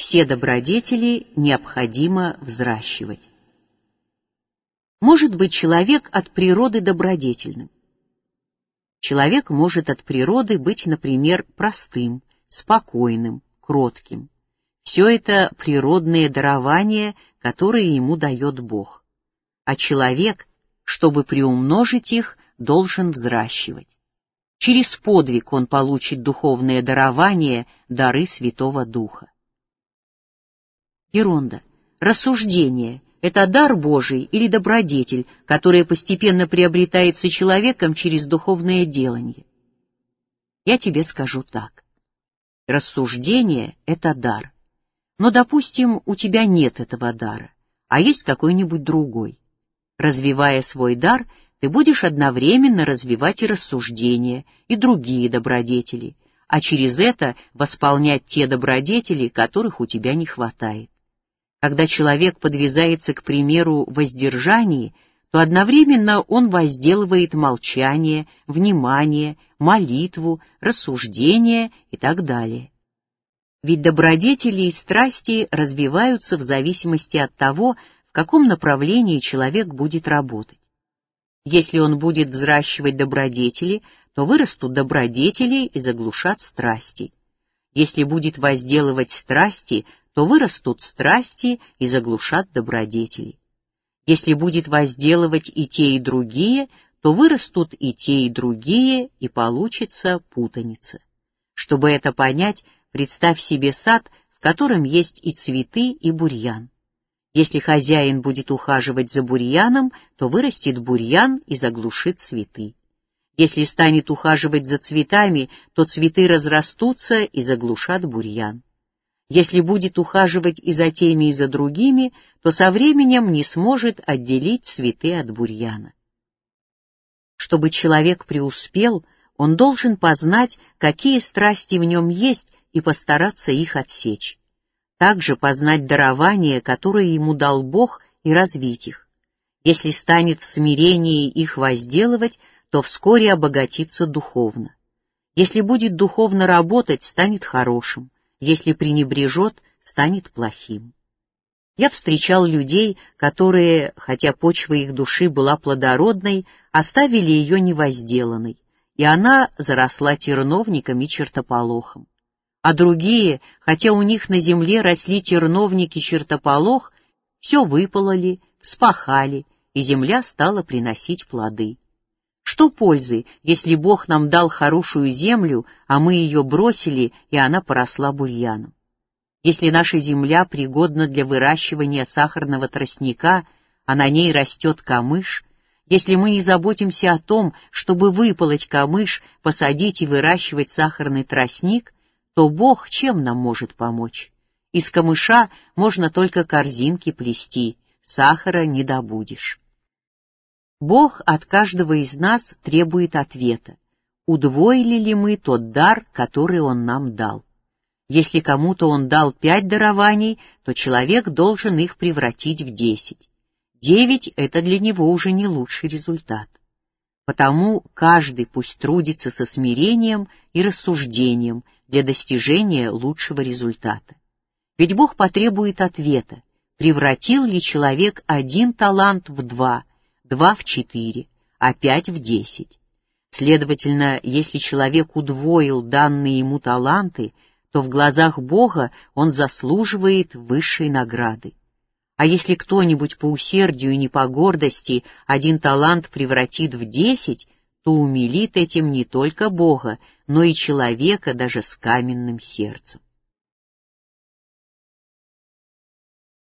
Все добродетели необходимо взращивать. Может быть человек от природы добродетельным. Человек может от природы быть, например, простым, спокойным, кротким. Все это природные дарования, которые ему дает Бог. А человек, чтобы приумножить их, должен взращивать. Через подвиг он получит духовное дарование, дары Святого Духа. Еронда. Рассуждение — это дар Божий или добродетель, которая постепенно приобретается человеком через духовное делание? Я тебе скажу так. Рассуждение — это дар. Но, допустим, у тебя нет этого дара, а есть какой-нибудь другой. Развивая свой дар, ты будешь одновременно развивать и рассуждение, и другие добродетели, а через это восполнять те добродетели, которых у тебя не хватает. Когда человек подвязается к примеру воздержании, то одновременно он возделывает молчание, внимание, молитву, рассуждение и так далее. Ведь добродетели и страсти развиваются в зависимости от того, в каком направлении человек будет работать. Если он будет взращивать добродетели, то вырастут добродетели и заглушат страсти. Если будет возделывать страсти, то вырастут страсти и заглушат добродетели. Если будет возделывать и те, и другие, то вырастут и те, и другие, и получится путаница. Чтобы это понять, представь себе сад, в котором есть и цветы, и бурьян. Если хозяин будет ухаживать за бурьяном, то вырастет бурьян и заглушит цветы. Если станет ухаживать за цветами, то цветы разрастутся и заглушат бурьян. Если будет ухаживать и за теми, и за другими, то со временем не сможет отделить цветы от бурьяна. Чтобы человек преуспел, он должен познать, какие страсти в нем есть, и постараться их отсечь. Также познать дарования, которые ему дал Бог, и развить их. Если станет в смирении их возделывать, то вскоре обогатится духовно. Если будет духовно работать, станет хорошим. Если пренебрежет, станет плохим. Я встречал людей, которые, хотя почва их души была плодородной, оставили ее невозделанной, и она заросла терновником и чертополохом. А другие, хотя у них на земле росли терновник и чертополох, все выпололи, вспахали, и земля стала приносить плоды. Что пользы, если Бог нам дал хорошую землю, а мы ее бросили, и она поросла бурьяном? Если наша земля пригодна для выращивания сахарного тростника, а на ней растет камыш, если мы не заботимся о том, чтобы выполоть камыш, посадить и выращивать сахарный тростник, то Бог чем нам может помочь? Из камыша можно только корзинки плести, сахара не добудешь. Бог от каждого из нас требует ответа, удвоили ли мы тот дар, который Он нам дал. Если кому-то Он дал 5 дарований, то человек должен их превратить в 10. 9 — это для него уже не лучший результат. Потому каждый пусть трудится со смирением и рассуждением для достижения лучшего результата. Ведь Бог потребует ответа, превратил ли человек 1 талант в 2, 2 в 4, а 5 в 10. Следовательно, если человек удвоил данные ему таланты, то в глазах Бога он заслуживает высшей награды. А если кто-нибудь по усердию и не по гордости 1 талант превратит в 10, то умилит этим не только Бога, но и человека даже с каменным сердцем.